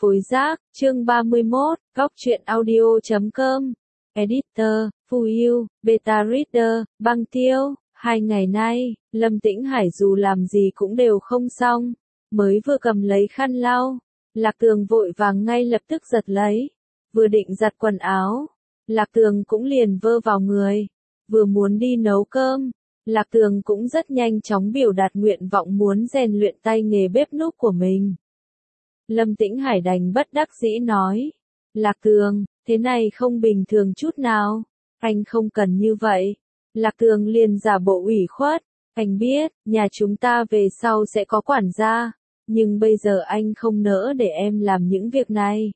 Phối giác, chương 31, góc truyện audio.com. Editor, Phù Yêu, Beta Reader, Băng Tiêu. 2 ngày nay, Lâm Tĩnh Hải dù làm gì cũng đều không xong. Mới vừa cầm lấy khăn lau, Lạc Tường vội vàng ngay lập tức giật lấy. Vừa định giặt quần áo, Lạc Tường cũng liền vơ vào người. Vừa muốn đi nấu cơm, Lạc Tường cũng rất nhanh chóng biểu đạt nguyện vọng muốn rèn luyện tay nghề bếp núc của mình. Lâm Tĩnh Hải đành bất đắc dĩ nói, Lạc Tường, thế này không bình thường chút nào, anh không cần như vậy. Lạc Tường liền giả bộ ủy khuất, anh biết, nhà chúng ta về sau sẽ có quản gia, nhưng bây giờ anh không nỡ để em làm những việc này.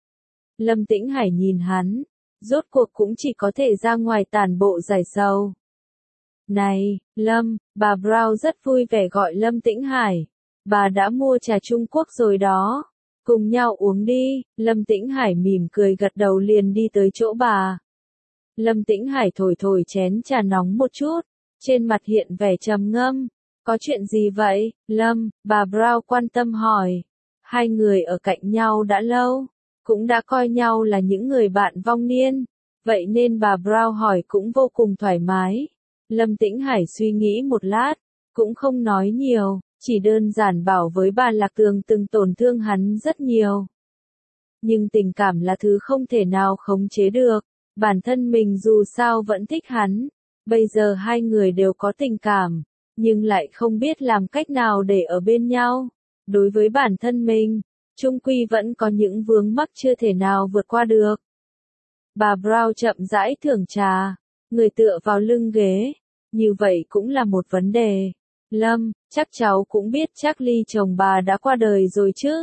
Lâm Tĩnh Hải nhìn hắn, rốt cuộc cũng chỉ có thể ra ngoài tản bộ giải sầu. Này, Lâm, bà Brown rất vui vẻ gọi Lâm Tĩnh Hải. Bà đã mua trà Trung Quốc rồi đó. Cùng nhau uống đi. Lâm Tĩnh Hải mỉm cười gật đầu liền đi tới chỗ bà. Lâm Tĩnh Hải thổi thổi chén trà nóng một chút. Trên mặt hiện vẻ trầm ngâm. Có chuyện gì vậy, Lâm? Bà Brown quan tâm hỏi. Hai người ở cạnh nhau đã lâu. Cũng đã coi nhau là những người bạn vong niên. Vậy nên bà Brown hỏi cũng vô cùng thoải mái. Lâm Tĩnh Hải suy nghĩ một lát, cũng không nói nhiều, chỉ đơn giản bảo với bà Lạc Tường từng tổn thương hắn rất nhiều. Nhưng tình cảm là thứ không thể nào khống chế được, bản thân mình dù sao vẫn thích hắn, bây giờ hai người đều có tình cảm, nhưng lại không biết làm cách nào để ở bên nhau. Đối với bản thân mình, chung quy vẫn có những vướng mắc chưa thể nào vượt qua được. Bà Brown chậm rãi thưởng trà, người tựa vào lưng ghế. Như vậy cũng là một vấn đề. Lâm, chắc cháu cũng biết Charlie chồng bà đã qua đời rồi chứ?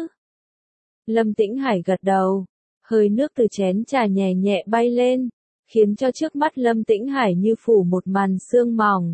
Lâm Tĩnh Hải gật đầu. Hơi nước từ chén trà nhẹ nhẹ bay lên, khiến cho trước mắt Lâm Tĩnh Hải như phủ một màn sương mỏng.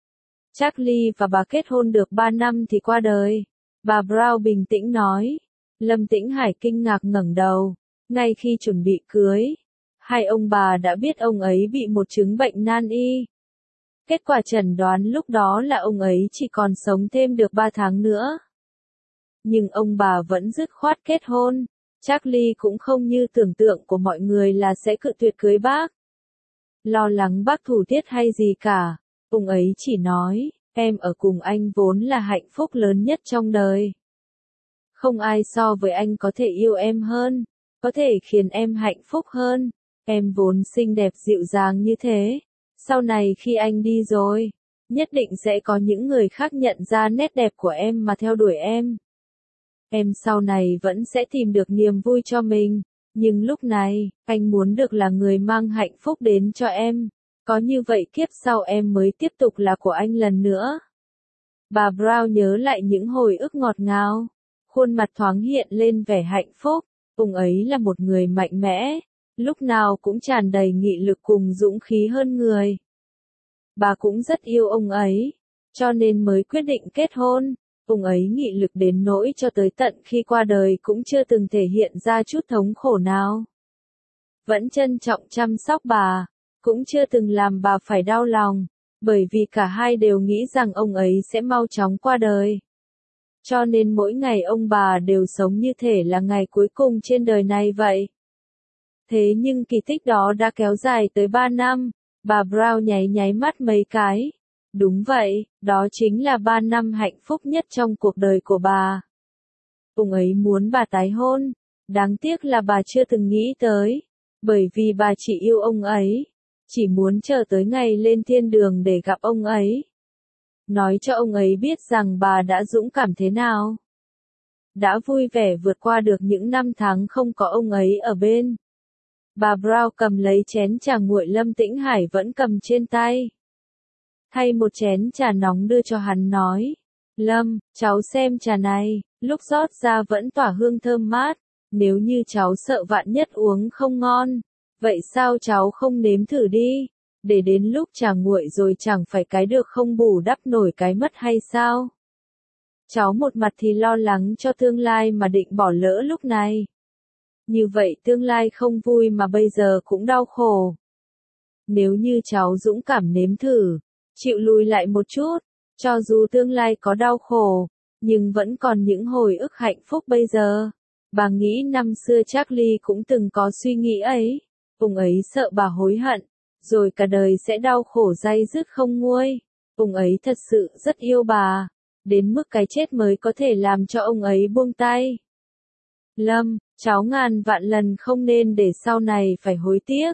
Charlie và bà kết hôn được 3 năm thì qua đời. Bà Brown bình tĩnh nói. Lâm Tĩnh Hải kinh ngạc ngẩng đầu. Ngay khi chuẩn bị cưới, hai ông bà đã biết ông ấy bị một chứng bệnh nan y. Kết quả chẩn đoán lúc đó là ông ấy chỉ còn sống thêm được 3 tháng nữa. Nhưng ông bà vẫn dứt khoát kết hôn. Charlie cũng không như tưởng tượng của mọi người là sẽ cự tuyệt cưới bác. Lo lắng bác thủ tiết hay gì cả. Ông ấy chỉ nói, em ở cùng anh vốn là hạnh phúc lớn nhất trong đời. Không ai so với anh có thể yêu em hơn, có thể khiến em hạnh phúc hơn. Em vốn xinh đẹp dịu dàng như thế. Sau này khi anh đi rồi, nhất định sẽ có những người khác nhận ra nét đẹp của em mà theo đuổi em. Em sau này vẫn sẽ tìm được niềm vui cho mình, nhưng lúc này, anh muốn được là người mang hạnh phúc đến cho em. Có như vậy kiếp sau em mới tiếp tục là của anh lần nữa. Bà Brown nhớ lại những hồi ức ngọt ngào, khuôn mặt thoáng hiện lên vẻ hạnh phúc. Ông ấy là một người mạnh mẽ, lúc nào cũng tràn đầy nghị lực cùng dũng khí hơn người. Bà cũng rất yêu ông ấy, cho nên mới quyết định kết hôn. Ông ấy nghị lực đến nỗi cho tới tận khi qua đời cũng chưa từng thể hiện ra chút thống khổ nào. Vẫn trân trọng chăm sóc bà, cũng chưa từng làm bà phải đau lòng, bởi vì cả hai đều nghĩ rằng ông ấy sẽ mau chóng qua đời. Cho nên mỗi ngày ông bà đều sống như thể là ngày cuối cùng trên đời này vậy. Thế nhưng kỳ tích đó đã kéo dài tới 3 năm, bà Brown nháy nháy mắt mấy cái. Đúng vậy, đó chính là 3 năm hạnh phúc nhất trong cuộc đời của bà. Ông ấy muốn bà tái hôn, đáng tiếc là bà chưa từng nghĩ tới, bởi vì bà chỉ yêu ông ấy, chỉ muốn chờ tới ngày lên thiên đường để gặp ông ấy. Nói cho ông ấy biết rằng bà đã dũng cảm thế nào. Đã vui vẻ vượt qua được những năm tháng không có ông ấy ở bên. Bà Brown cầm lấy chén trà nguội Lâm Tĩnh Hải vẫn cầm trên tay. Thay một chén trà nóng đưa cho hắn nói. Lâm, cháu xem trà này, lúc rót ra vẫn tỏa hương thơm mát. Nếu như cháu sợ vạn nhất uống không ngon, vậy sao cháu không nếm thử đi? Để đến lúc trà nguội rồi chẳng phải cái được không bù đắp nổi cái mất hay sao? Cháu một mặt thì lo lắng cho tương lai mà định bỏ lỡ lúc này. Như vậy tương lai không vui mà bây giờ cũng đau khổ. Nếu như cháu dũng cảm nếm thử, chịu lùi lại một chút, cho dù tương lai có đau khổ, nhưng vẫn còn những hồi ức hạnh phúc bây giờ. Bà nghĩ năm xưa Charlie cũng từng có suy nghĩ ấy. Ông ấy sợ bà hối hận, rồi cả đời sẽ đau khổ day dứt không nguôi. Ông ấy thật sự rất yêu bà, đến mức cái chết mới có thể làm cho ông ấy buông tay. Lâm, cháu ngàn vạn lần không nên để sau này phải hối tiếc.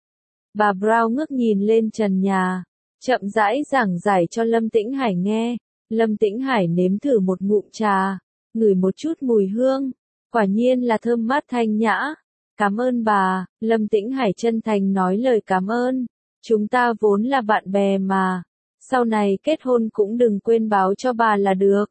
Bà Brown ngước nhìn lên trần nhà, chậm rãi giảng giải cho Lâm Tĩnh Hải nghe. Lâm Tĩnh Hải nếm thử một ngụm trà, ngửi một chút mùi hương, quả nhiên là thơm mát thanh nhã. Cảm ơn bà, Lâm Tĩnh Hải chân thành nói lời cảm ơn. Chúng ta vốn là bạn bè mà, sau này kết hôn cũng đừng quên báo cho bà là được.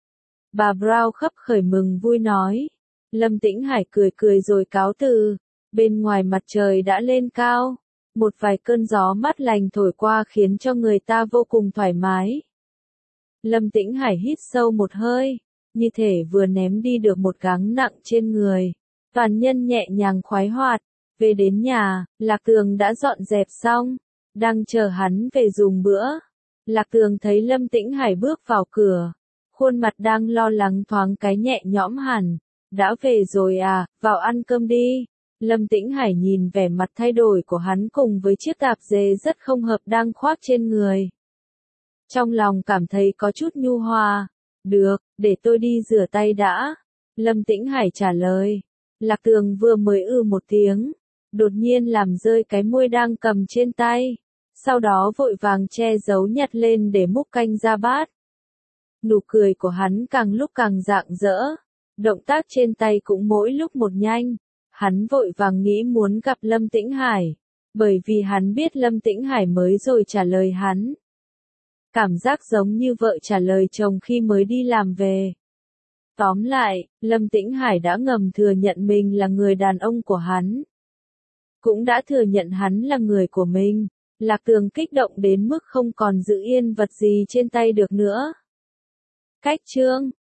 Bà Brown khấp khởi mừng vui nói. Lâm Tĩnh Hải cười cười rồi cáo từ. Bên ngoài mặt trời đã lên cao, một vài cơn gió mát lành thổi qua khiến cho người ta vô cùng thoải mái. Lâm Tĩnh Hải hít sâu một hơi, như thể vừa ném đi được một gánh nặng trên người. Toàn nhân nhẹ nhàng khoái hoạt. Về đến nhà, Lạc Tường đã dọn dẹp xong, đang chờ hắn về dùng bữa. Lạc Tường thấy Lâm Tĩnh Hải bước vào cửa, khuôn mặt đang lo lắng thoáng cái nhẹ nhõm hẳn. Đã về rồi à, vào ăn cơm đi. Lâm Tĩnh Hải nhìn vẻ mặt thay đổi của hắn cùng với chiếc tạp dề rất không hợp đang khoác trên người. Trong lòng cảm thấy có chút nhu hòa. Được, để tôi đi rửa tay đã. Lâm Tĩnh Hải trả lời. Lạc Tường vừa mới một tiếng, đột nhiên làm rơi cái muôi đang cầm trên tay. Sau đó vội vàng che giấu nhặt lên để múc canh ra bát. Nụ cười của hắn càng lúc càng rạng rỡ. Động tác trên tay cũng mỗi lúc một nhanh. Hắn vội vàng nghĩ muốn gặp Lâm Tĩnh Hải, bởi vì hắn biết Lâm Tĩnh Hải mới rồi trả lời hắn. Cảm giác giống như vợ trả lời chồng khi mới đi làm về. Tóm lại, Lâm Tĩnh Hải đã ngầm thừa nhận mình là người đàn ông của hắn. Cũng đã thừa nhận hắn là người của mình. Lạc Tường kích động đến mức không còn giữ yên vật gì trên tay được nữa. Cách chương